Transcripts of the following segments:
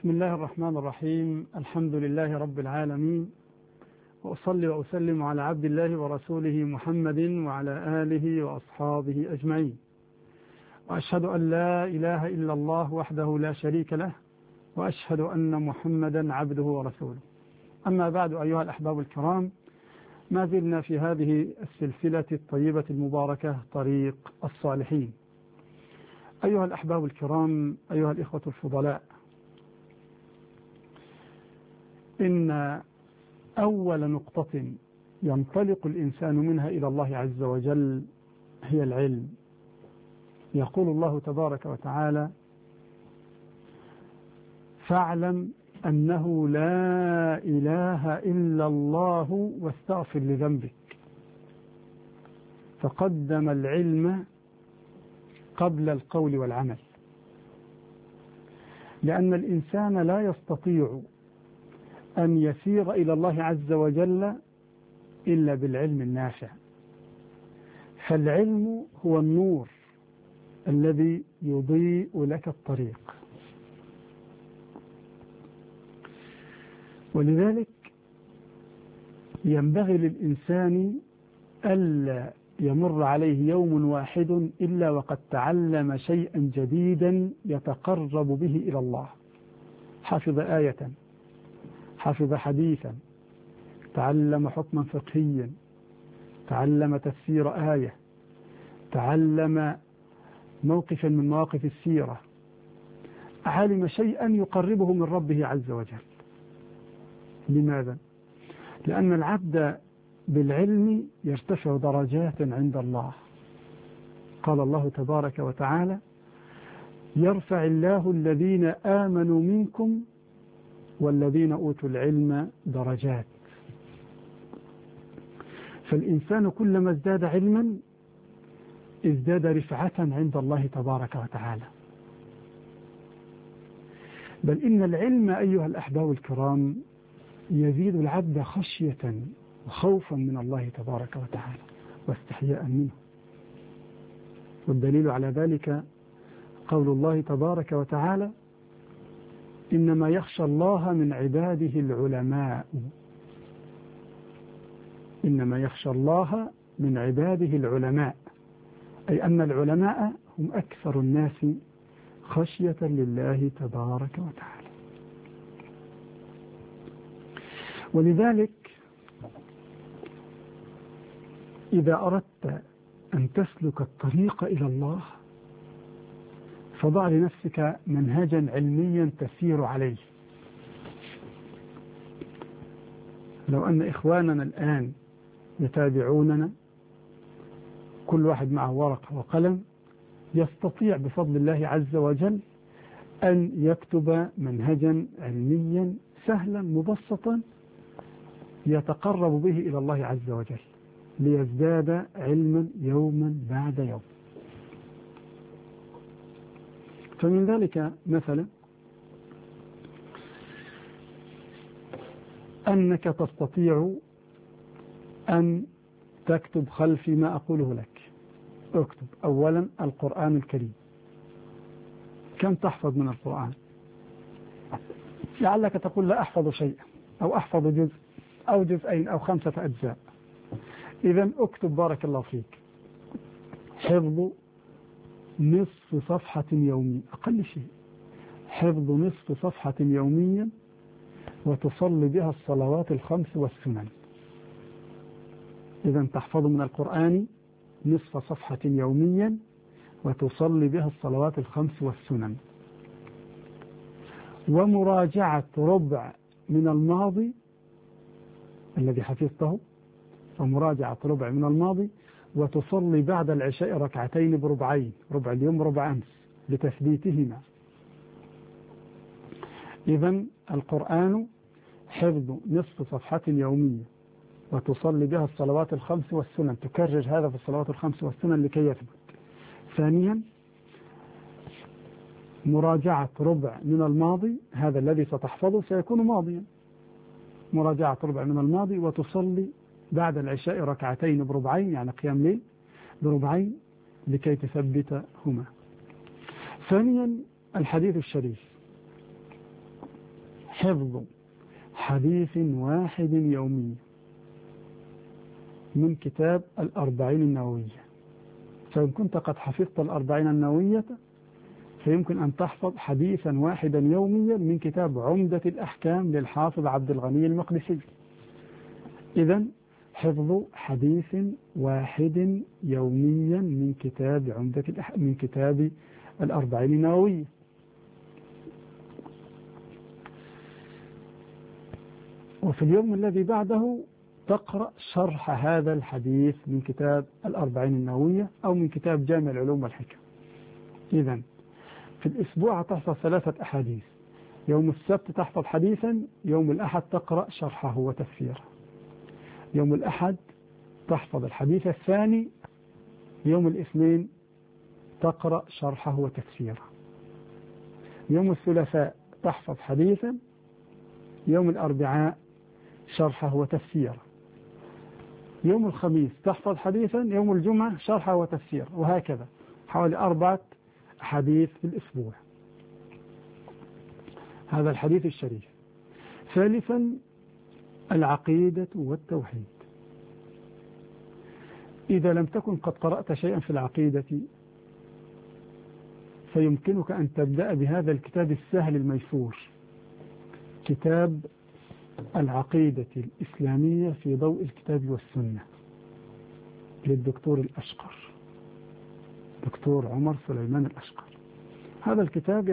بسم الله الرحمن الرحيم. الحمد لله رب العالمين، وأصلي وأسلم على عبد الله ورسوله محمد وعلى آله وأصحابه أجمعين، وأشهد أن لا إله إلا الله وحده لا شريك له، وأشهد أن محمدا عبده ورسوله. أما بعد، أيها الأحباب الكرام، ما زلنا في هذه السلسلة الطيبة المباركة طريق الصالحين. أيها الأحباب الكرام، أيها الإخوة الفضلاء، إن أول نقطة ينطلق الإنسان منها إلى الله عز وجل هي العلم. يقول الله تبارك وتعالى: فاعلم أنه لا إله إلا الله واستغفر لذنبك. فقدم العلم قبل القول والعمل، لأن الإنسان لا يستطيع أن يسير إلى الله عز وجل إلا بالعلم النافع. فالعلم هو النور الذي يضيء لك الطريق. ولذلك ينبغي للإنسان ألا يمر عليه يوم واحد إلا وقد تعلم شيئا جديدا يتقرب به إلى الله. حفظ آية، حفظ حديثا، تعلم حكما فقهيا، تعلم تفسير آية، تعلم موقفا من مواقف السيرة، علم شيئا يقربه من ربه عز وجل. لماذا؟ لأن العبد بالعلم يرتفع درجات عند الله. قال الله تبارك وتعالى: يرفع الله الذين آمنوا منكم والذين أوتوا العلم درجات. فالإنسان كلما ازداد علما ازداد رفعة عند الله تبارك وتعالى. بل إن العلم أيها الأحباب الكرام يزيد العبد خشية وخوفا من الله تبارك وتعالى واستحياء منه. والدليل على ذلك قول الله تبارك وتعالى: إنما يخشى الله من عباده العلماء. إنما يخشى الله من عباده العلماء، أي أن العلماء هم أكثر الناس خشية لله تبارك وتعالى. ولذلك إذا أردت أن تسلك الطريق إلى الله فضع لنفسك منهجا علميا تسير عليه. لو أن إخواننا الآن يتابعوننا كل واحد معه ورقة وقلم يستطيع بفضل الله عز وجل أن يكتب منهجا علميا سهلا مبسطا يتقرب به إلى الله عز وجل ليزداد علما يوما بعد يوم. فمن ذلك مثلا أنك تستطيع أن تكتب خلفي ما أقوله لك. اكتب أولا القرآن الكريم. كم تحفظ من القرآن؟ لعلك تقول لا أحفظ شيئا، أو أحفظ جزء أو جزئين أو 5 أجزاء. إذن اكتب بارك الله فيك حفظ نصف صفحة يوميا، أقل شيء حفظ نصف صفحة يوميا وتصلي بها الصلوات 5 والسنن. إذن تحفظ من القرآن نصف صفحة يوميا وتصلي بها الصلوات 5 والسنن، ومراجعة ربع من الماضي الذي حفظته، ومراجعة ربع من الماضي، وتصلي بعد العشاء 2 ركعتين بربعين، ربع اليوم ربع أمس، لتثبيتهما. إذن القرآن حفظ نصف صفحة يومية وتصلي بها الصلوات 5 والسنن، تكرر هذا في الصلوات 5 والسنن لكي يثبت. ثانيا مراجعة ربع من الماضي، هذا الذي ستحفظه سيكون ماضيا، مراجعة ربع من الماضي، وتصلي بعد العشاء 2 ركعتين بربعين، يعني قيام ليل بربعين لكي تثبتهما. ثانيا الحديث الشريف. حفظ حديث واحد يومي من كتاب الأربعين النووية. فإن كنت قد حفظت الأربعين النووية فيمكن أن تحفظ حديثا واحدا يوميا من كتاب عمدة الأحكام للحافظ عبد الغني المقدسي. إذن حفظ حديث واحد يوميا من كتاب من كتاب الأربعين النووية. وفي اليوم الذي بعده تقرأ شرح هذا الحديث من كتاب الأربعين النووية أو من كتاب جامع العلوم والحكم. إذن في الأسبوع تحفظ 3 أحاديث. يوم السبت تحفظ حديثا، يوم الأحد تقرأ شرحه وتفسيره. يوم الأحد تحفظ الحديث الثاني، يوم الاثنين تقرأ شرحه وتفسيره. يوم الثلاثاء تحفظ حديثا، يوم الأربعاء شرحه وتفسيره. يوم الخميس تحفظ حديثا، يوم الجمعة شرحه وتفسيره، وهكذا حوالي 4 أحاديث في الأسبوع. هذا الحديث الشريف. ثالثا العقيدة والتوحيد. إذا لم تكن قد قرأت شيئا في العقيدة فيمكنك أن تبدأ بهذا الكتاب السهل الميسور، كتاب العقيدة الإسلامية في ضوء الكتاب والسنة للدكتور الأشقر، دكتور عمر سليمان الأشقر. هذا الكتاب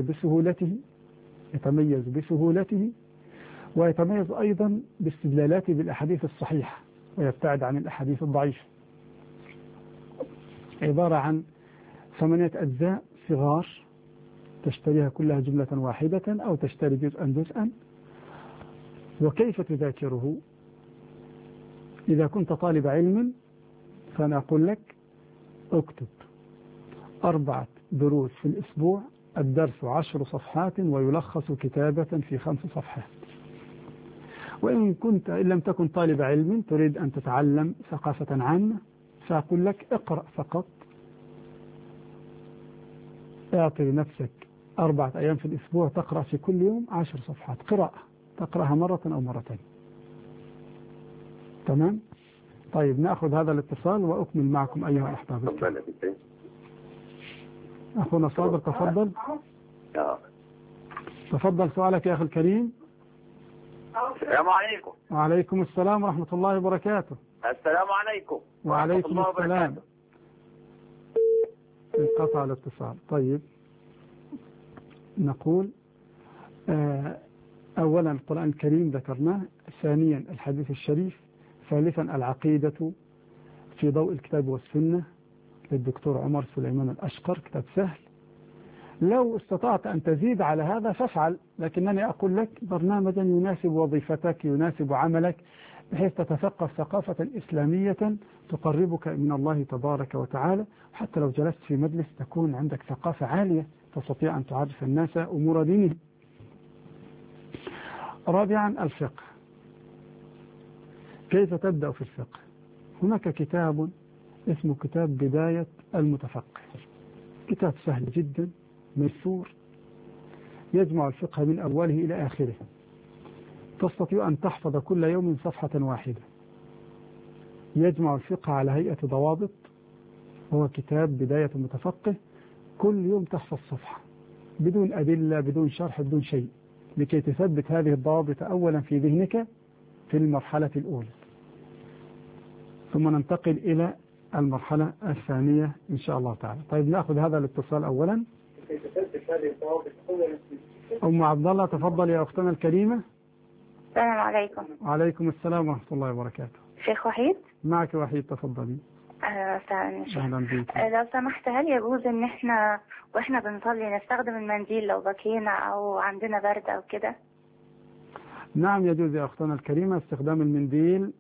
يتميز بسهولته ويتميز أيضا باستدلالاته بالأحاديث الصحيحة ويبتعد عن الأحاديث الضعيفة. عبارة عن 8 أجزاء صغار تشتريها كلها جملة واحدة أو تشتري جزءا. وكيف تذاكره؟ إذا كنت طالب علم فأنا أقول لك اكتب 4 دروس في الأسبوع، الدرس 10 صفحات ويلخص كتابة في 5 صفحات. وإن لم تكن طالب علم تريد أن تتعلم ثقافة عامة فأقول لك اقرأ فقط، اعطي لنفسك 4 أيام في الأسبوع تقرأ في كل يوم 10 صفحات قراءة، تقرأها مرة أو مرتين. تمام؟ طيب نأخذ هذا الاتصال وأكمل معكم أيها الأحباب. أخونا صابر تفضل. تفضل سؤالك يا أخي الكريم. السلام عليكم. وعليكم السلام ورحمة الله وبركاته. السلام عليكم. وعليكم السلام. انقطع الاتصال. طيب نقول أولا القرآن الكريم ذكرناه، ثانيا الحديث الشريف، ثالثا العقيدة في ضوء الكتاب والسنة للدكتور عمر سليمان الأشقر، كتاب سهل. لو استطعت أن تزيد على هذا فافعل، لكنني أقول لك برنامجا يناسب وظيفتك يناسب عملك بحيث تتثقف ثقافة إسلامية تقربك من الله تبارك وتعالى، حتى لو جلست في مجلس تكون عندك ثقافة عالية تستطيع أن تعرف الناس أمور دينهم. رابعا الفقه. كيف تبدأ في الفقه؟ هناك كتاب اسمه كتاب بداية المتفقه، كتاب سهل جدا ميسور يجمع الفقه من أوله إلى آخره، تستطيع أن تحفظ كل يوم صفحة واحدة. يجمع الفقه على هيئة ضوابط، هو كتاب بداية المتفقه، كل يوم تحفظ صفحة بدون أدلة بدون شرح بدون شيء، لكي تثبت هذه الضوابط أولا في ذهنك في المرحلة الأولى، ثم ننتقل إلى المرحلة الثانية إن شاء الله تعالى. طيب نأخذ هذا الاتصال أولا. أم عبد الله تفضل يا أختنا الكريمة. السلام عليكم. وعليكم السلام ورحمة الله وبركاته. شيخ وحيد. معك وحيد تفضلي. أهلا بك. لو سمحت هل يجوز ان واحنا بنصلي نستخدم المنديل لو بكينا او عندنا برد او كده؟ نعم يجوز يا أختنا الكريمة استخدام المنديل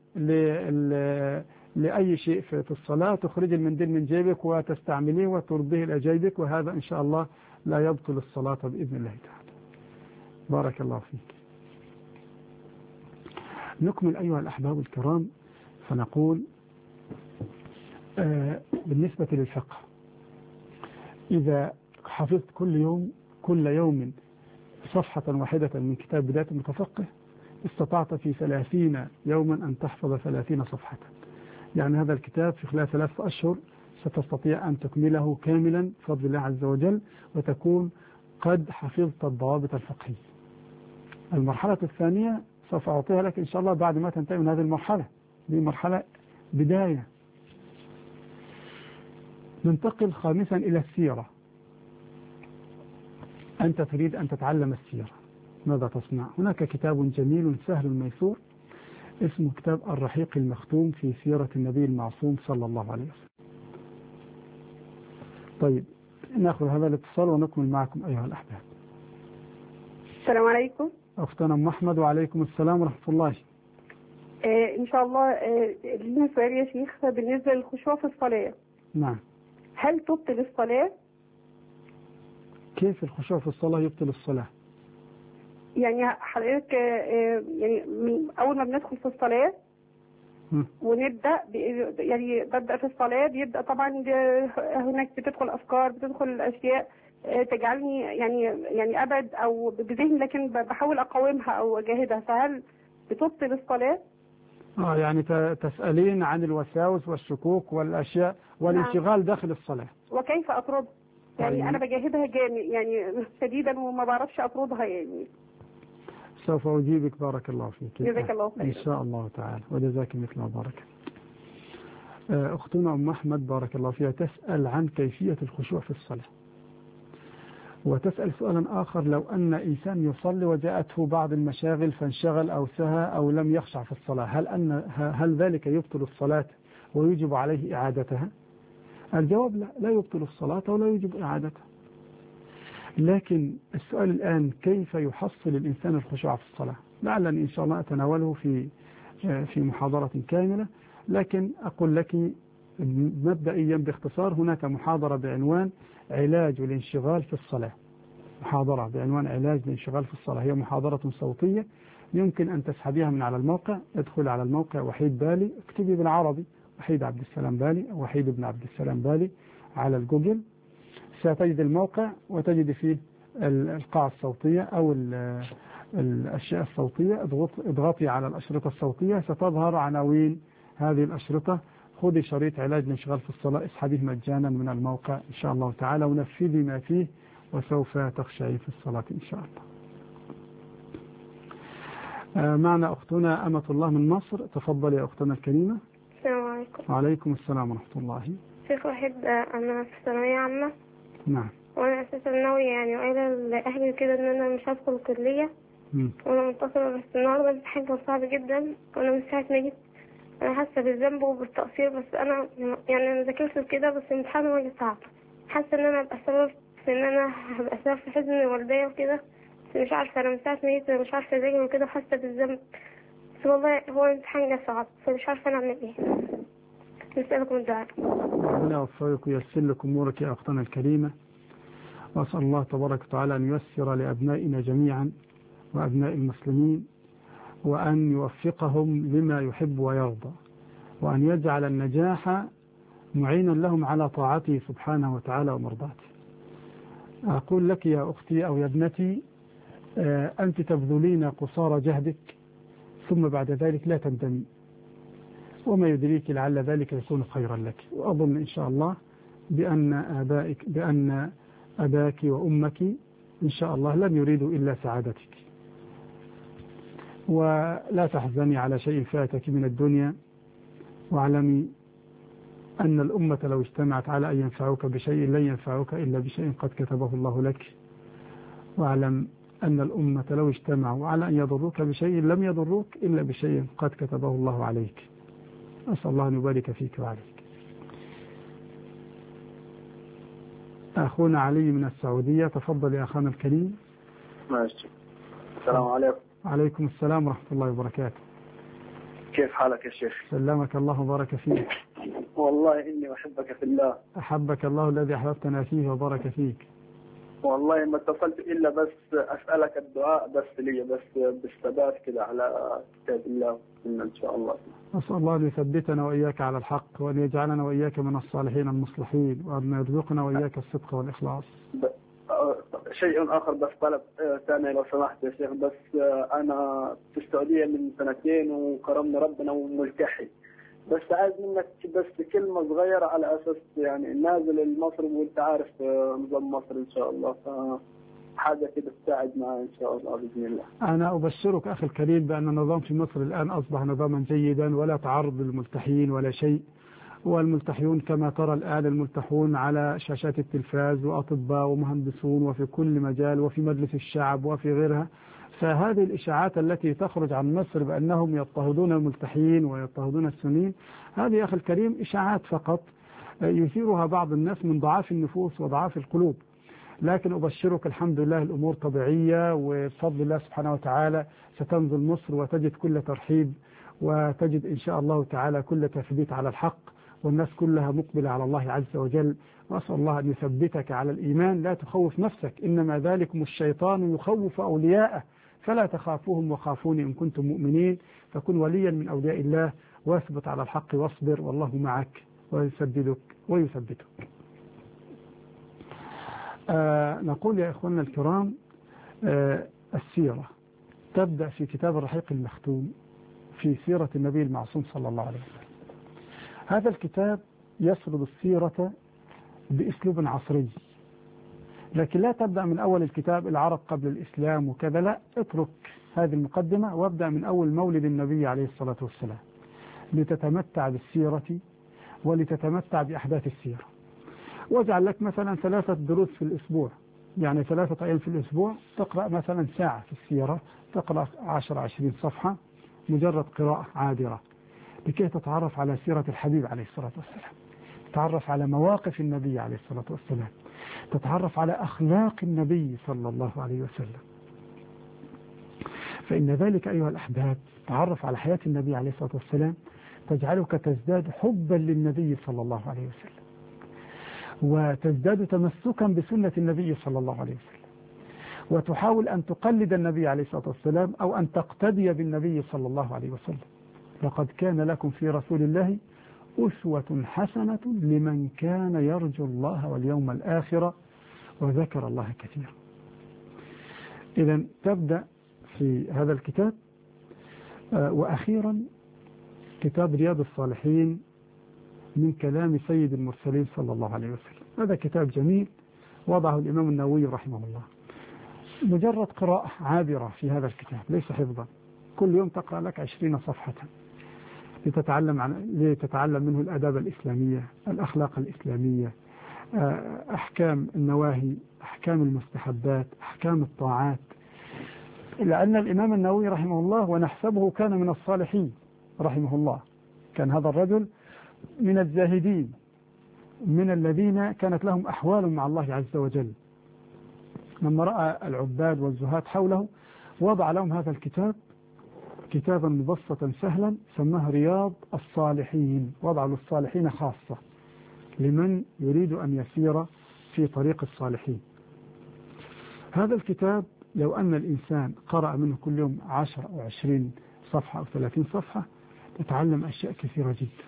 لأي شيء في الصلاة، تخرج المنديل من جيبك وتستعمليه وترضيه إلى جيبك، وهذا إن شاء الله لا يبطل الصلاة بإذن الله تعالى. بارك الله فيك. نكمل أيها الأحباب الكرام، فنقول بالنسبة للفقه، إذا حفظت كل يوم صفحة واحدة من كتاب بداية المتفقه استطعت في 30 يوما أن تحفظ 30 صفحة. يعني هذا الكتاب في خلال 3 أشهر ستستطيع أن تكمله كاملا بفضل الله عز وجل، وتكون قد حفظت الضوابط الفقهية. المرحلة الثانية سوف أعطيها لك إن شاء الله بعد ما تنتهي من هذه المرحلة. دي مرحلة بداية. ننتقل خامسا إلى السيرة. أنت تريد أن تتعلم السيرة، ماذا تصنع؟ هناك كتاب جميل سهل ميسور اسمه كتاب الرحيق المختوم في سيرة النبي المعصوم صلى الله عليه وسلم. طيب نأخذ هذا الاتصال ونكمل معكم أيها الأحباب. السلام عليكم. أختنا أم أحمد. وعليكم السلام ورحمة الله. إن شاء الله لنا سؤال يا شيخ بالنسبة للخشوع في الصلاة. نعم. هل تبطل الصلاة؟ كيف الخشوع في الصلاة يبطل الصلاة؟ يعني حضرتك يعني أول ما بندخل في الصلاة ونبدأ يعني ببدأ في الصلاة، بيبدأ طبعا هناك بتدخل أفكار، بتدخل أشياء تجعلني يعني أبعد أو بذهني، لكن بحاول أقاومها أو أجاهدها. فهل بتبطل الصلاة؟ يعني تسألين عن الوساوس والشكوك والأشياء والانشغال داخل الصلاة، وكيف أطرد؟ يعني أنا بجاهدها يعني شديدا وما بعرفش أطردها. يعني سوف أجيبك. بارك الله فيك. جزاك الله خير. إن شاء الله تعالى، وجزاك مثل ما بارك. أختنا أم أحمد بارك الله فيها تسأل عن كيفية الخشوع في الصلاة، وتسأل سؤالا آخر: لو أن إنسان يصلي وجاءته بعض المشاغل فانشغل أو سهى أو لم يخشع في الصلاة، هل ذلك يبطل الصلاة ويجب عليه إعادتها؟ الجواب لا، لا يبطل الصلاة ولا يجب إعادتها. لكن السؤال الآن: كيف يحصل الإنسان الخشوع في الصلاة؟ لعلني إن شاء الله أتناوله في محاضرة كاملة، لكن أقول لك مبدئيا باختصار: هناك محاضرة بعنوان علاج الانشغال في الصلاة. محاضرة بعنوان علاج الانشغال في الصلاة، هي محاضرة صوتية يمكن أن تسحبيها من على الموقع. ادخل على الموقع وحيد بالي، اكتبي بالعربي وحيد عبد السلام بالي أو وحيد بن عبد السلام بالي على الجوجل، ستجد الموقع وتجد فيه القاعة الصوتية أو الأشياء الصوتية. اضغطي على الأشرطة الصوتية، ستظهر عناوين هذه الأشرطة. خذي شريط علاج الانشغال في الصلاة، اسحبيه مجانا من الموقع إن شاء الله تعالى، ونفذي ما فيه وسوف تخشعي في الصلاة إن شاء الله. معنا أختنا أمة الله من مصر. تفضل يا أختنا الكريمة. السلام عليكم. وعليكم السلام ورحمة الله. شيخ واحد، أنا في ثانوية عامة. نعم. وأنا أساسا ناوية يعني قايلة لأهلي كده إن أنا مش هدخل الكلية، وأنا منتصرة، بس النهاردة الامتحان كان صعب جدا، وأنا من ساعة ما جيت أنا حاسة بالذنب وبالتقصير، بس أنا يعني أنا ذاكرت كده، بس الامتحان هو اللي صعب. حاسة إن أنا هبقى سبب في إن أنا هبقى سبب في حزن والديا وكده، بس مش عارفة. أنا من ساعة ما جيت مش عارفة أذاكر وكده، حاسة بالذنب، بس والله هو الامتحان جه صعب، فمش عارفة أنا أعمل إيه. نسألكم الدعاء. ربنا يوفقك وييسر لك أمورك يا أختنا الكريمة، وأسأل الله تبارك وتعالى أن ييسر لأبنائنا جميعا وأبناء المسلمين، وأن يوفقهم لما يحب ويرضى، وأن يجعل النجاح معينا لهم على طاعته سبحانه وتعالى ومرضاته. أقول لك يا أختي أو يا ابنتي: أنت تبذلين قصارى جهدك ثم بعد ذلك لا تندمي، وما يدريك لعل ذلك يكون خيرا لك. وأظن إن شاء الله بأن أباك وأمك إن شاء الله لن يريدوا إلا سعادتك. ولا تحزني على شيء فاتك من الدنيا، واعلمي أن الأمة لو اجتمعت على أن ينفعوك بشيء لن ينفعوك إلا بشيء قد كتبه الله لك. واعلم أن الأمة لو اجتمعوا على أن يضروك بشيء لم يضروك إلا بشيء قد كتبه الله عليك. أسأل الله أن يبارك فيك وعليك. أخونا علي من السعودية. تفضل يا أخانا الكريم. ماشي. السلام عليكم. وعليكم السلام ورحمة الله وبركاته. كيف حالك يا شيخ؟ سلمك الله وبارك فيك. والله إني أحبك في الله. أحبك الله الذي أحببتنا فيه وبارك فيك. والله ما اتصلت إلا بس أسألك الدعاء بس لي، بس بالثبات كده على كتاب الله إن شاء الله. أسأل الله أن يثبتنا وإياك على الحق، وأن يجعلنا وإياك من الصالحين المصلحين، وأن يرزقنا وإياك الصدق والإخلاص. شيء آخر بس طلب ثاني لو سمحت يا شيخ. بس أنا في السعودية من 2 وكرمني ربنا وملتحي. بس عايز منك بس كلمة صغيرة على أساس يعني نازل المصري وأنت عارف نظام مصر إن شاء الله، فحاجة كده تساعد معي إن شاء الله بإذن الله. أنا أبشرك أخي الكريم بأن النظام في مصر الآن أصبح نظاما جيدا ولا تعرض للملتحين ولا شيء. والملتحيون كما ترى الآن الملتحون على شاشات التلفاز وأطباء ومهندسون وفي كل مجال وفي مجلس الشعب وفي غيرها. فهذه الإشاعات التي تخرج عن مصر بأنهم يضطهدون الملتحين ويضطهدون السنين، هذه أخي الكريم إشاعات فقط يثيرها بعض الناس من ضعاف النفوس وضعاف القلوب. لكن أبشرك الحمد لله الأمور طبيعية، وبفضل الله سبحانه وتعالى ستنزل مصر وتجد كل ترحيب، وتجد إن شاء الله تعالى كل تثبيت على الحق، والناس كلها مقبلة على الله عز وجل. وأسأل الله أن يثبتك على الإيمان. لا تخوف نفسك، إنما ذلكم الشيطان يخوف أولياءه فلا تخافوهم وخافوني إن كنتم مؤمنين. فكن وليا من أولياء الله واثبت على الحق واصبر، والله معك ويسددك ويثبتك. نقول يا إخواننا الكرام، السيرة تبدأ في كتاب الرحيق المختوم في سيرة النبي المعصوم صلى الله عليه وسلم. هذا الكتاب يسرد السيرة بأسلوب عصري، لكن لا تبدأ من أول الكتاب العرب قبل الإسلام وكذا، لا، اترك هذه المقدمة وابدأ من أول مولد النبي عليه الصلاة والسلام لتتمتع بالسيرة ولتتمتع بأحداث السيرة. واجعل لك مثلا 3 دروس في الأسبوع، يعني 3 أيام في الأسبوع تقرأ مثلا ساعة في السيرة، تقرأ 10-20 صفحة مجرد قراءة عابرة لكي تتعرف على سيرة الحبيب عليه الصلاة والسلام، تتعرف على مواقف النبي عليه الصلاة والسلام، تتعرف على أخلاق النبي صلى الله عليه وسلم. فإن ذلك أيها الأحباب تعرف على حياة النبي عليه الصلاة والسلام تجعلك تزداد حبا للنبي صلى الله عليه وسلم، وتزداد تمسكا بسنة النبي صلى الله عليه وسلم، وتحاول أن تقلد النبي عليه الصلاة والسلام أو أن تقتدي بالنبي صلى الله عليه وسلم. لقد كان لكم في رسول الله أسوة حسنة لمن كان يرجو الله واليوم الآخر وذكر الله كثيرا. إذن تبدأ في هذا الكتاب. وأخيرا كتاب رياض الصالحين من كلام سيد المرسلين صلى الله عليه وسلم. هذا كتاب جميل وضعه الإمام النووي رحمه الله، مجرد قراءة عابرة في هذا الكتاب ليس حفظا، كل يوم تقرأ لك 20 صفحة لتتعلم منه الآداب الإسلامية، الأخلاق الإسلامية، أحكام النواهي، أحكام المستحبات، أحكام الطاعات. لأن الإمام النووي رحمه الله ونحسبه كان من الصالحين رحمه الله، كان هذا الرجل من الزاهدين، من الذين كانت لهم أحوال مع الله عز وجل. لما رأى العباد والزهاد حوله وضع لهم هذا الكتاب كتابا مبسطا سهلا سماه رياض الصالحين، وضع للصالحين خاصة لمن يريد أن يسير في طريق الصالحين. هذا الكتاب لو أن الإنسان قرأ منه كل يوم 10 أو 20 صفحة أو 30 صفحة تتعلم أشياء كثيرة جدا،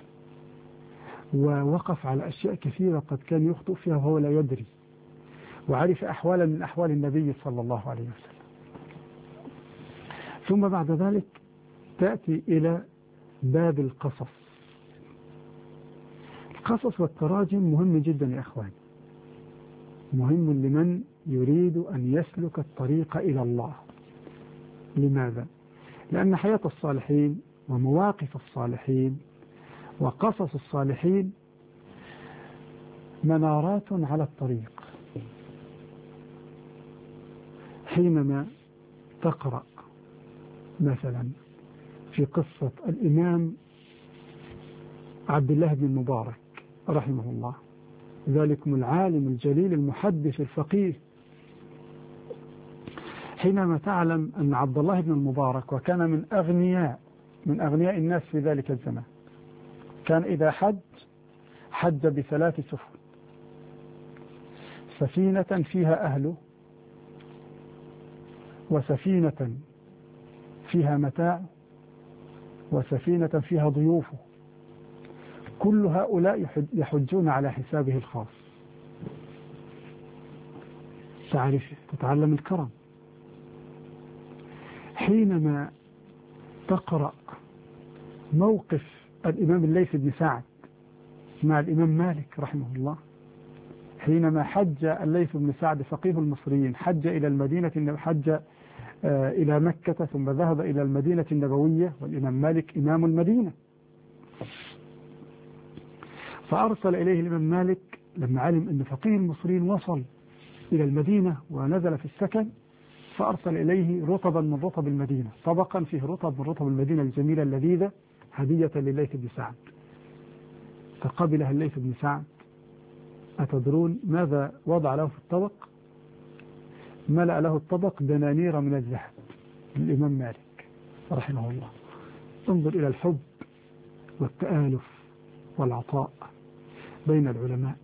ووقف على أشياء كثيرة قد كان يخطئ فيها وهو لا يدري، وعرف أحوالا من أحوال النبي صلى الله عليه وسلم. ثم بعد ذلك تأتي إلى باب القصص. القصص والتراجم مهم جدا يا أخواني، مهم لمن يريد أن يسلك الطريق إلى الله. لماذا؟ لأن حياة الصالحين ومواقف الصالحين وقصص الصالحين منارات على الطريق. حينما تقرأ مثلا في قصة الإمام عبد الله بن المبارك رحمه الله، ذلكم العالم الجليل المحدث الفقيه، حينما تعلم أن عبد الله بن المبارك وكان من أغنياء الناس في ذلك الزمان، كان إذا حج ب3 سفن، سفينة فيها أهله، وسفينة فيها متاع، وسفينة فيها ضيوفه، كل هؤلاء يحجون على حسابه الخاص. تعرف تتعلم الكرم. حينما تقرأ موقف الإمام الليث بن سعد مع الإمام مالك رحمه الله، حينما حج الليث بن سعد فقيه المصريين، حج إلى المدينة، حج إلى مكة ثم ذهب إلى المدينة النبوية، والإمام مالك إمام المدينة، فأرسل إليه الإمام مالك لما علم أن فقيه المصريين وصل إلى المدينة ونزل في السكن، فأرسل إليه رطبا من رطب المدينة، طبقا فيه رطب من رطب المدينة الجميلة اللذيذة هدية لليث بن سعد. فقبلها الليث بن سعد. أتدرون ماذا وضع له في الطبق؟ ملأ له الطبق دنانير من الذهب للإمام مالك رحمه الله. انظر إلى الحب والتآلف والعطاء بين العلماء،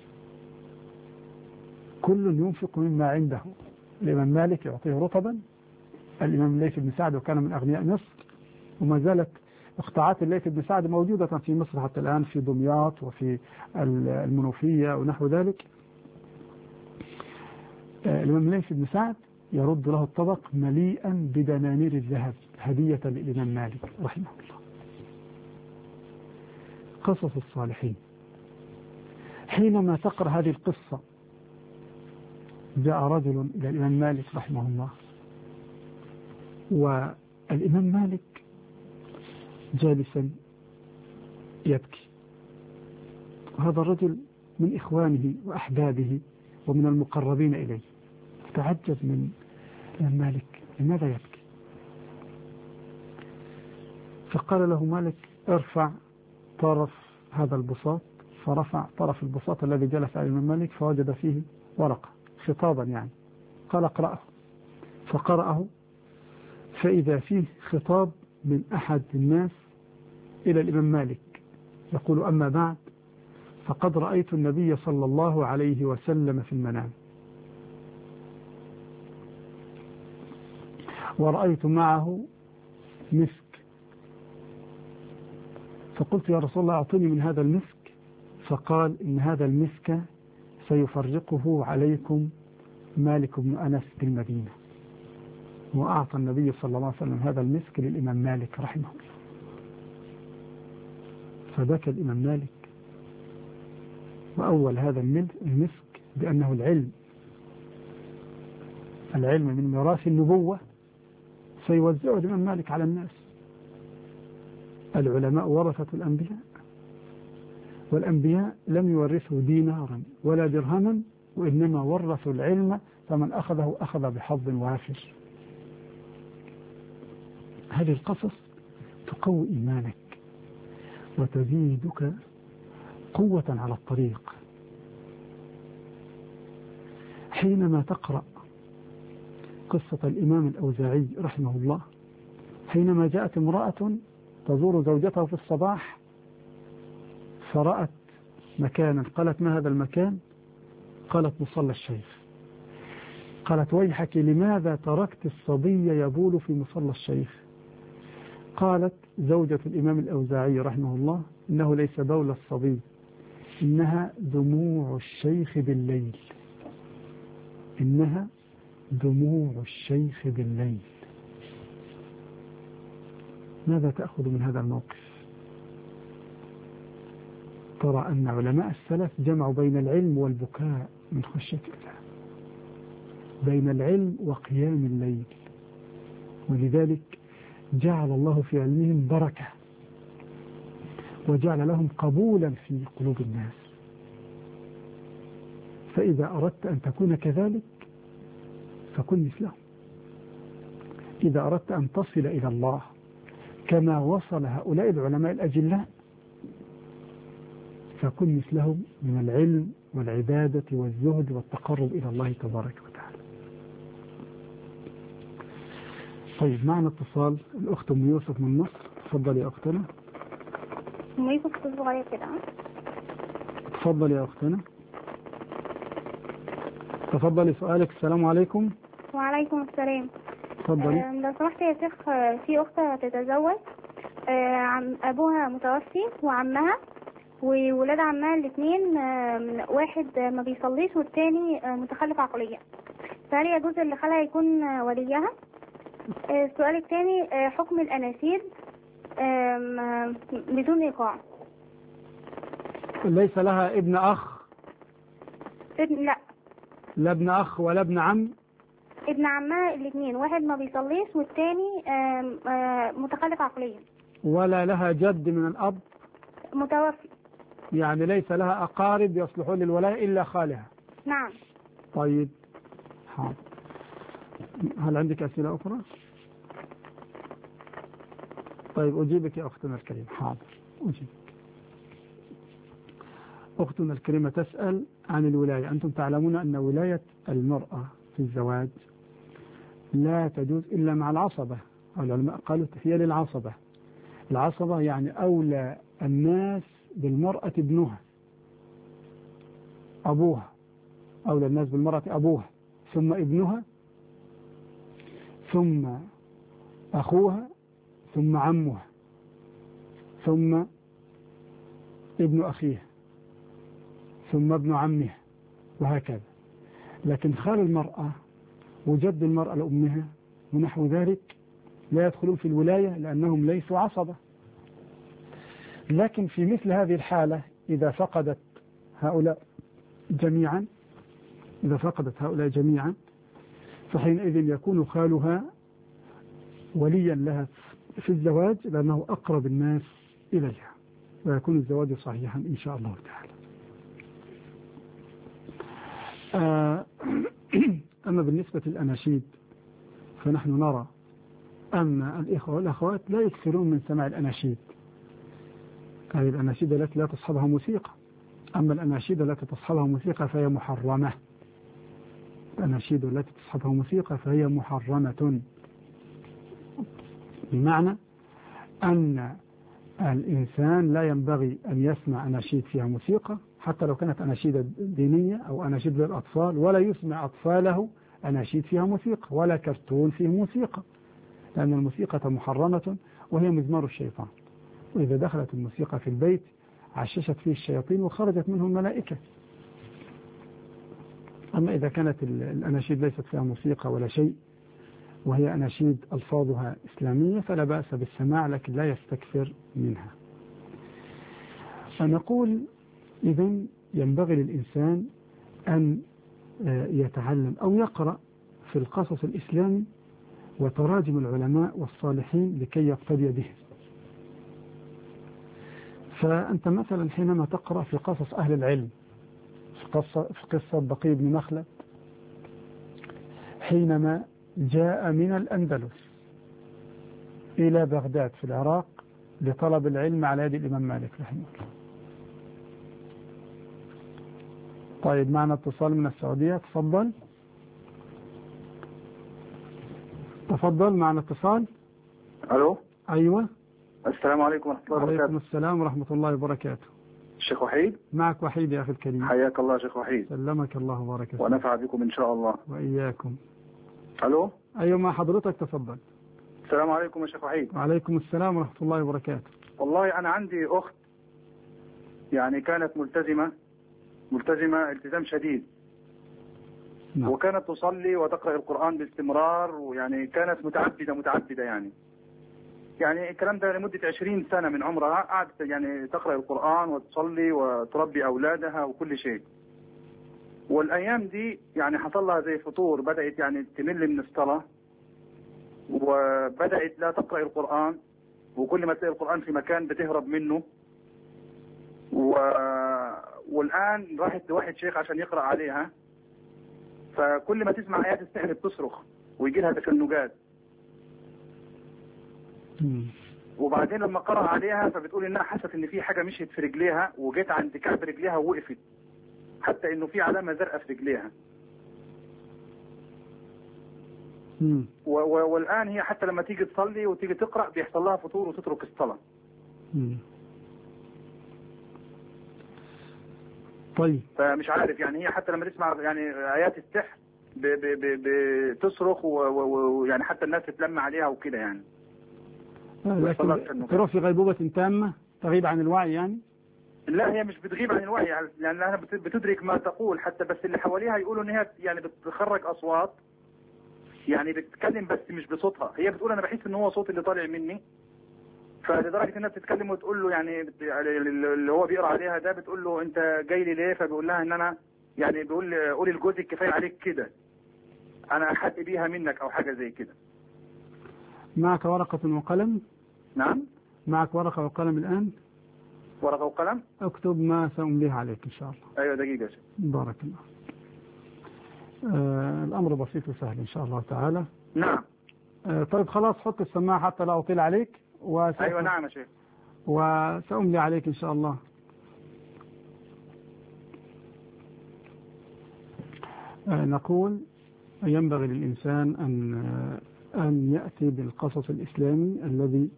كل ينفق مما عنده. الإمام مالك يعطيه رطبا، الإمام الليث بن سعد وكان من أغنياء مصر، وما زالت اقطاعات الليث بن سعد موجودة في مصر حتى الآن، في دمياط وفي المنوفية ونحو ذلك. الإمام الليث بن سعد يرد له الطبق مليئا بدنانير الذهب هدية للإمام مالك رحمه الله. قصص الصالحين. حينما تقرأ هذه القصة، جاء رجل إلى الإمام مالك رحمه الله، والإمام مالك جالسا يبكي، وهذا الرجل من إخوانه وأحبابه ومن المقربين إليه. تعجب من الإمام مالك لماذا يبكي؟ فقال له مالك ارفع طرف هذا البساط، فرفع طرف البساط الذي جلس على الإمام مالك فوجد فيه ورقة خطابا يعني، قال اقرأه، فقرأه فإذا فيه خطاب من أحد الناس إلى الإمام مالك يقول أما بعد فقد رأيت النبي صلى الله عليه وسلم في المنام، ورأيت معه مسك، فقلت يا رسول الله أعطني من هذا المسك، فقال إن هذا المسك سيفرقه عليكم مالك بن أنس بالمدينة. وأعطى النبي صلى الله عليه وسلم هذا المسك للإمام مالك رحمه الله. فبكى الإمام مالك، وأول هذا المسك بأنه العلم من ميراث النبوة سيوزعه الإمام مالك على الناس. العلماء ورثة الأنبياء، والأنبياء لم يورثوا دينارا ولا درهما، وإنما ورثوا العلم، فمن أخذه أخذ بحظ وافر. هذه القصص تقوي إيمانك وتزيدك قوة على الطريق. حينما تقرأ قصة الإمام الأوزاعي رحمه الله، حينما جاءت امرأة تزور زوجته في الصباح فرأت مكانا، قالت ما هذا المكان؟ قالت مصلى الشيخ. قالت ويحك لماذا تركت الصبي يبول في مصلى الشيخ؟ قالت زوجة الإمام الأوزاعي رحمه الله إنه ليس بول الصبي، إنها دموع الشيخ بالليل، إنها دموع الشيخ بالليل. ماذا تأخذ من هذا الموقف؟ ترى أن علماء السلف جمعوا بين العلم والبكاء من خشية الله، بين العلم وقيام الليل، ولذلك جعل الله في علمهم بركة، وجعل لهم قبولا في قلوب الناس. فإذا أردت أن تكون كذلك فكن مثلهم. إذا أردت أن تصل إلى الله كما وصل هؤلاء العلماء الأجلاء فكن مثلهم من العلم والعبادة والزهد والتقرب إلى الله تبارك وتعالى. طيب معنا اتصال الأخت أم يوسف من مصر. تفضل يا أختنا. أم يوسف صغيرة كده. تفضل يا أختنا. تفضلي سؤالك. السلام عليكم. وعليكم السلام. تفضلي. لو سمحت يا شيخ، في أخت تتزوج، أبوها متوفي وعمها وولاد عمها الاثنين، واحد ما بيصليش والتاني متخلف عقليا. فهل يجوز اللي خالها يكون وليها؟ السؤال الثاني حكم الأناشيد بدون إيقاع. ليس لها ابن أخ؟ لا. لا ابن أخ ولا ابن عم؟ ابن عمها الاثنين، واحد ما بيصليش والتاني متخلف عقليا. ولا لها جد من الأب؟ متوفي. يعني ليس لها أقارب يصلحون للولاية إلا خالها؟ نعم. طيب حاضر. هل عندك أسئلة أخرى؟ طيب أجيبك يا أختنا الكريمة. حاضر أجيبك. أختنا الكريمة تسأل عن الولاية. أنتم تعلمون أن ولاية المرأة في الزواج لا تجوز إلا مع العصبة، أو العلماء قالوا هي للعصبة. العصبة يعني أولى الناس بالمرأة ابنها، أبوها، أولى الناس بالمرأة أبوها، ثم ابنها، ثم أخوها، ثم عمها، ثم ابن أخيها، ثم ابن عمها، وهكذا. لكن خال المرأة وجد المرأة لأمها ونحو ذلك لا يدخلون في الولاية لأنهم ليسوا عصبة. لكن في مثل هذه الحالة إذا فقدت هؤلاء جميعا فحينئذ يكون خالها وليا لها في الزواج لأنه أقرب الناس إليها، ويكون الزواج صحيحا إن شاء الله تعالى. أما بالنسبة للأناشيد فنحن نرى أن الإخوة والأخوات لا يكثرون من سماع الأناشيد، هذه الأناشيد التي لا تصحبها موسيقى. أما الأناشيد التي تصحبها موسيقى فهي محرمة. الأناشيد التي تصحبها موسيقى فهي محرمة، بمعنى أن الإنسان لا ينبغي أن يسمع أناشيد فيها موسيقى حتى لو كانت أناشيد دينية أو أناشيد للأطفال، ولا يسمع أطفاله أناشيد فيها موسيقى ولا كرتون فيه موسيقى، لأن الموسيقى محرمة وهي مزمار الشيطان، وإذا دخلت الموسيقى في البيت عششت فيه الشياطين وخرجت منه الملائكة. أما إذا كانت الأناشيد ليست فيها موسيقى ولا شيء وهي أناشيد ألفاظها إسلامية فلا بأس بالسماع، لكن لا يستكثر منها. فنقول إذن ينبغي للإنسان أن يتعلم أو يقرأ في القصص الإسلامي وتراجم العلماء والصالحين لكي يقتدي به. فأنت مثلا حينما تقرأ في قصص أهل العلم، في قصة بقي بن مخلد حينما جاء من الأندلس إلى بغداد في العراق لطلب العلم على يد الإمام مالك رحمه الله. طيب معنا اتصال من السعودية، تفضل معنا اتصال. ألو. أيوة. السلام عليكم ورحمة الله وبركاته. وعليكم السلام ورحمة الله وبركاته. الشيخ وحيد. معك وحيد يا أخي الكريم. حياك الله شيخ وحيد. سلمك الله وبارك فيك. ونفع بكم إن شاء الله. وإياكم. ألو. أيوة مع حضرتك، تفضل. السلام عليكم يا شيخ وحيد. وعليكم السلام ورحمة الله وبركاته. والله أنا عندي أخت يعني كانت ملتزمة التزام شديد. نعم. وكانت تصلي وتقرأ القرآن باستمرار، ويعني كانت متعبدة يعني الكلام ده لمدة 20 سنة من عمرها قعدت يعني تقرأ القرآن وتصلي وتربي أولادها وكل شيء. والأيام دي يعني حصل لها زي فطور، بدأت يعني تمل من الصلاة وبدأت لا تقرأ القرآن، وكل ما تلاقي القرآن في مكان بتهرب منه. والآن راحت لواحد شيخ عشان يقرأ عليها، فكل ما تسمع آيات السحر بتصرخ ويجي لها تشنجات. وبعدين لما قرأ عليها فبتقول انها حست ان في حاجة مشيت في رجليها، وجيت عند كعب رجليها ووقفت، حتى انه في علامة زرقاء في رجليها. والآن هي حتى لما تيجي تصلي وتيجي تقرأ بيحصل لها فطور وتترك الصلاة. طيب فمش عارف يعني هي حتى لما تسمع يعني آيات السحر بتصرخ ويعني حتى الناس تتلم عليها وكده يعني. لكن تروح في غيبوبة تامة، تغيب عن الوعي يعني. لا هي مش بتغيب عن الوعي، لأنها بتدرك ما تقول حتى، بس اللي حواليها يقولوا إن هي يعني بتخرج أصوات، يعني بتتكلم بس مش بصوتها. هي بتقول أنا بحس إن هو صوت اللي طالع مني، فلدرجة إنها بتتكلم وتقول له يعني اللي هو بيقرأ عليها ده، بتقول له أنت جاي لي ليه؟ فبيقول لها إن أنا يعني بيقول قولي لجوزك كفاية عليك كده، أنا أحد بيها منك أو حاجة زي كده. معك ورقة وقلم؟ نعم. معك ورقة وقلم الآن؟ ورقة وقلم؟ اكتب ما سأمليه عليك إن شاء الله. أيوة دقيقة شيء. بارك الله. الأمر بسيط وسهل إن شاء الله تعالى. نعم. طيب خلاص، حط السماعة حتى لا أطيل عليك. أيوة نعم يا شيخ. وسأملي عليك إن شاء الله. نقول ينبغي للإنسان أن يأتي بالقصص الإسلامي الذي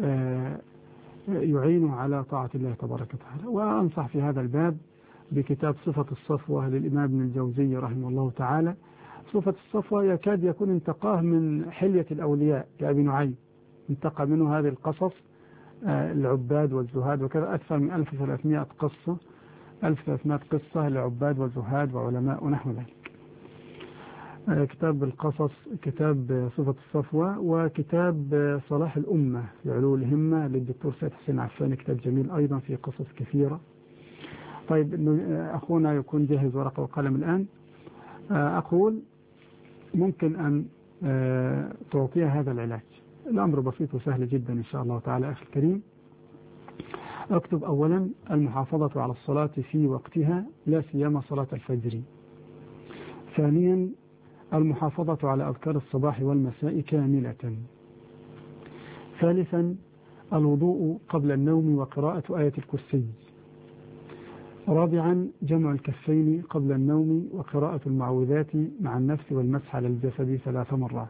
يعينه على طاعة الله تبارك وتعالى. وأنصح في هذا الباب بكتاب صفة الصفوة للإمام ابن الجوزي رحمه الله تعالى. صفة الصفوة يكاد يكون انتقاه من حلية الأولياء لأبي نعيم، انتقى منه هذه القصص، العباد والزهاد وكذا، أكثر من 1300 قصة، 1300 قصة لعباد وزهاد وعلماء ونحو ذلك. كتاب القصص، كتاب صفة الصفوة، وكتاب صلاح الأمة في علو الهمة للدكتور سيد حسين عفاني، كتاب جميل أيضا في قصص كثيرة. طيب أخونا يكون جاهز ورقة وقلم الآن. أقول ممكن أن تعطيها هذا العلاج. الأمر بسيط وسهل جدا إن شاء الله تعالى. أخي الكريم، اكتب أولا المحافظة على الصلاة في وقتها، لا سيما صلاة الفجر. ثانيا المحافظة على أذكار الصباح والمساء كاملة. ثالثا الوضوء قبل النوم وقراءة آية الكرسي. رابعا جمع الكفين قبل النوم وقراءة المعوذات مع النفس والمسح على الجسد 3 مرات.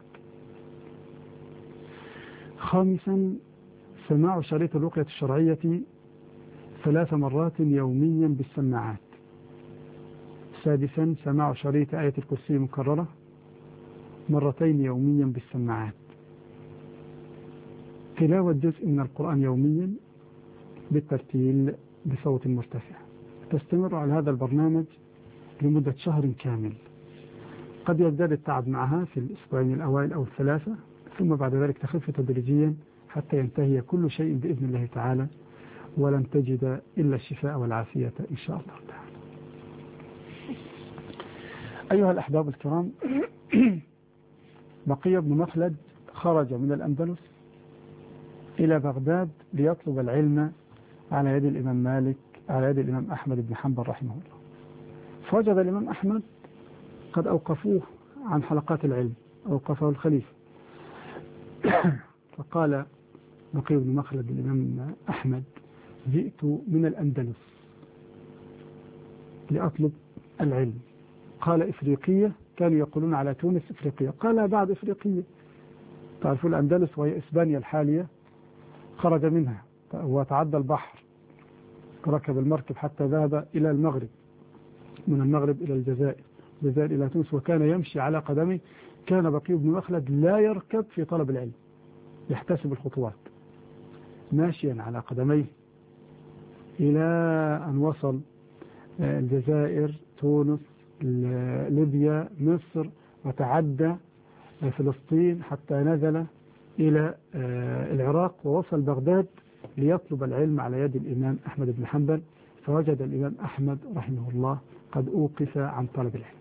خامسا سماع شريط الرقية الشرعية 3 مرات يوميا بالسماعات. سادسا سماع شريط آية الكرسي مكررة 2 يوميا بالسماعات. تلاوة جزء من القرآن يوميا بالترتيل بصوت مرتفع. تستمر على هذا البرنامج لمدة شهر كامل. قد يزداد التعب معها في الأسبوعين الأوائل أو الثلاثة، ثم بعد ذلك تخف تدريجيا حتى ينتهي كل شيء بإذن الله تعالى، ولن تجد إلا الشفاء والعافية إن شاء الله تعالى. أيها الأحباب الكرام، بقي بن مخلد خرج من الأندلس إلى بغداد ليطلب العلم على يد الإمام مالك، على يد الإمام أحمد بن حنبل رحمه الله. فوجد الإمام أحمد قد أوقفوه عن حلقات العلم، أوقفه الخليفة. فقال بقي بن مخلد الإمام أحمد: جئت من الأندلس لأطلب العلم. قال: إفريقية؟ كانوا يقولون على تونس إفريقية. قال: بعد إفريقية. تعرفوا الأندلس وهي إسبانيا الحالية، خرج منها وتعدى البحر، ركب المركب حتى ذهب إلى المغرب، من المغرب إلى الجزائر، الجزائر إلى تونس، وكان يمشي على قدمه. كان بقي بن مخلد لا يركب في طلب العلم، يحتسب الخطوات ماشيا على قدميه إلى أن وصل الجزائر، تونس، ليبيا، مصر، وتعدى فلسطين حتى نزل إلى العراق، ووصل بغداد ليطلب العلم على يد الإمام أحمد بن حنبل. فوجد الإمام أحمد رحمه الله قد أوقف عن طلب العلم.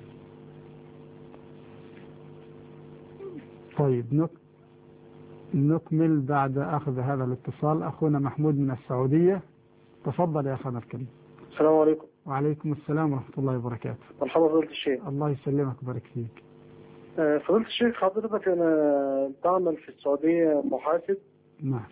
طيب نكمل بعد أخذ هذا الاتصال. أخونا محمود من السعودية، تفضل يا أخونا الكريم. السلام عليكم. وعليكم السلام ورحمة الله وبركاته. مرحبا فضيلة الشيخ. الله يسلمك ويبارك فيك. فضيلة الشيخ، حضرتك أنا بعمل في السعودية محاسب. نعم.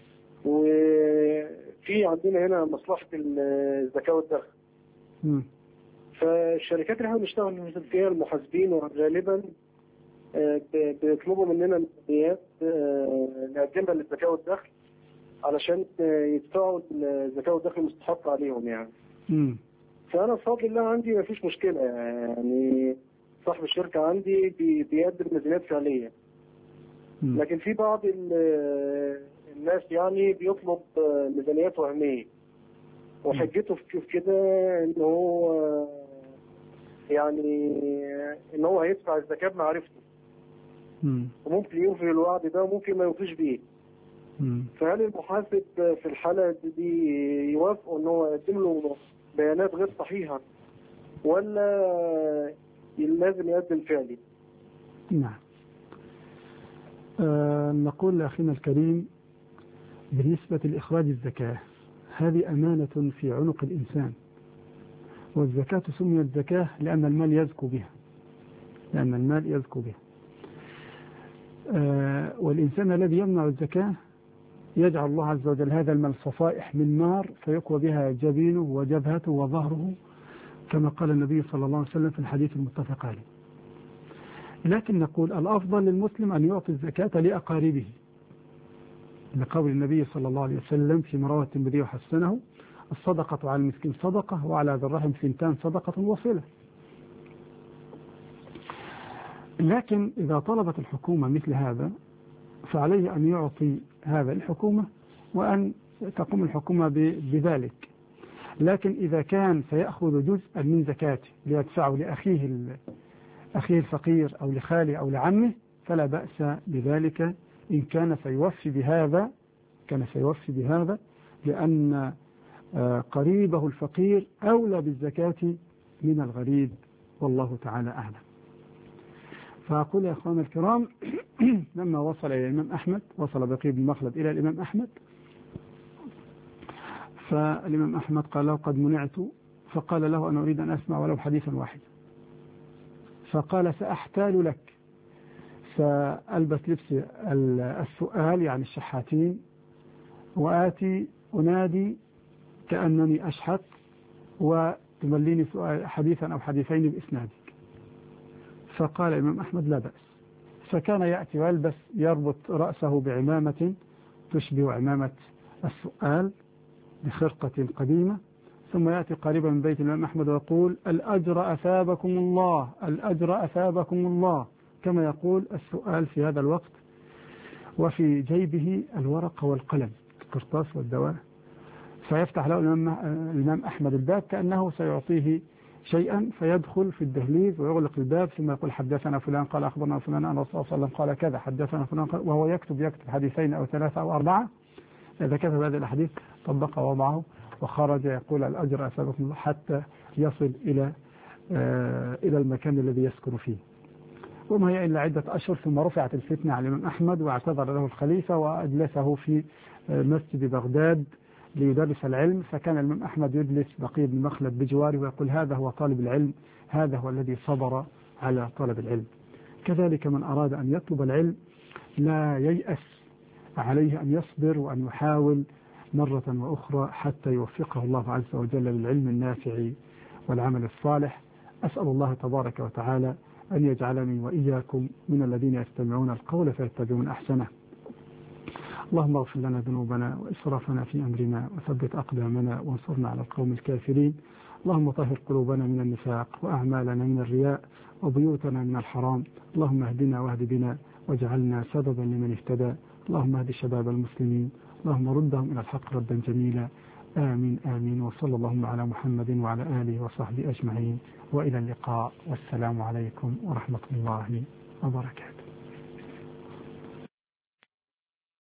وفي عندنا هنا مصلحة الزكاة والدخل. فالشركات اللي احنا بنشتغل فيها المحاسبين وغالبا بيطلبوا مننا ميزانيات نقدمها للزكاة والدخل علشان يدفعوا الزكاة والدخل المستحق عليهم يعني. فأنا بفضل الله عندي ما فيش مشكلة، يعني صاحب الشركة عندي بيقدم ميزانيات فعلية. لكن في بعض الناس يعني بيطلب ميزانيات وهمية. وحجته في كده ان هو يعني ان هو هيدفع الزكاة بمعرفته، وممكن يوفي الوعد ده وممكن ما يوفيش بيه. فهل المحاسب في الحالة دي يوافقوا ان هو يقدم له بيانات غير صحيحة ولا لازم يقدم فعلي؟ نعم. نقول لأخينا الكريم بالنسبة لإخراج الزكاة، هذه أمانة في عنق الإنسان، والزكاة سميت زكاة لأن المال يزكو بها، والإنسان الذي يمنع الزكاة يجعل الله عز وجل هذا المال صفائح من نار فيقوى بها جبينه وجبهته وظهره، كما قال النبي صلى الله عليه وسلم في الحديث المتفق عليه. لكن نقول الأفضل للمسلم أن يعطي الزكاة لأقاربه، لقول النبي صلى الله عليه وسلم في رواه الترمذي وحسنه: الصدقة على المسكين صدقة، وعلى ذي الرحم ثنتان صدقة وصلة. لكن إذا طلبت الحكومة مثل هذا فعليه أن يعطي هذا الحكومة وأن تقوم الحكومة بذلك. لكن إذا كان سيأخذ جزءا من زكاته ليدفعه لأخيه الفقير أو لخاله أو لعمه فلا بأس بذلك إن كان سيوفي بهذا، لأن قريبه الفقير أولى بالزكاة من الغريب، والله تعالى أعلم. فأقول يا أخوان الكرام، لما وصل إلى الإمام أحمد، وصل بقي بن مخلد إلى الإمام أحمد، فالإمام أحمد قال له: قد منعت. فقال له: أنا أريد أن أسمع ولو حديثا واحدا. فقال: سأحتال لك، سألبس لبس السؤال يعني الشحاتين، وآتي أنادي كأنني أشحت، وتمليني حديثا أو حديثين بإسنادك. فقال الإمام أحمد: لا بأس. فكان يأتي ويلبس، يربط رأسه بعمامة تشبه عمامة السؤال بخرقة قديمة، ثم يأتي قريبا من بيت الإمام أحمد ويقول: الأجر أثابكم الله، الأجر أثابكم الله، كما يقول السؤال في هذا الوقت، وفي جيبه الورق والقلم، القرطاس والدواء. فيفتح له الإمام أحمد الباب كأنه سيعطيه شيئا، فيدخل في الدهليز ويغلق الباب، ثم يقول: حدثنا فلان قال أخبرنا فلان أن الرسول صلى الله عليه وسلم قال كذا، حدثنا فلان قال، وهو يكتب حديثين أو ثلاثة أو أربعة. إذا كتب هذه الحديث طبق ووضعه وخرج يقول: الأجر أثابكم الله، حتى يصل إلى المكان الذي يسكن فيه. وما هي إلا عدة أشهر ثم رفعت الفتنة على الإمام أحمد، واعتذر له الخليفة وأجلسه في مسجد بغداد ليدرس العلم. فكان الإمام أحمد يجلس بقي بن مخلد بجواره ويقول: هذا هو طالب العلم، هذا هو الذي صبر على طلب العلم. كذلك من أراد أن يطلب العلم لا ييأس، عليه أن يصبر وأن يحاول مرة وأخرى حتى يوفقه الله عز وجل للعلم النافع والعمل الصالح. أسأل الله تبارك وتعالى أن يجعلني وإياكم من الذين يستمعون القول فيتبعون أحسنه. اللهم اغفر لنا ذنوبنا وإسرافنا في أمرنا، وثبت أقدامنا وانصرنا على القوم الكافرين. اللهم طهر قلوبنا من النفاق، وأعمالنا من الرياء، وبيوتنا من الحرام. اللهم اهدنا واهد بنا واجعلنا سببا لمن اهتدى. اللهم اهد شباب المسلمين، اللهم ردهم إلى الحق ردا جميلا. آمين آمين. وصلى اللهم على محمد وعلى آله وصحبه أجمعين، وإلى اللقاء، والسلام عليكم ورحمة الله وبركاته.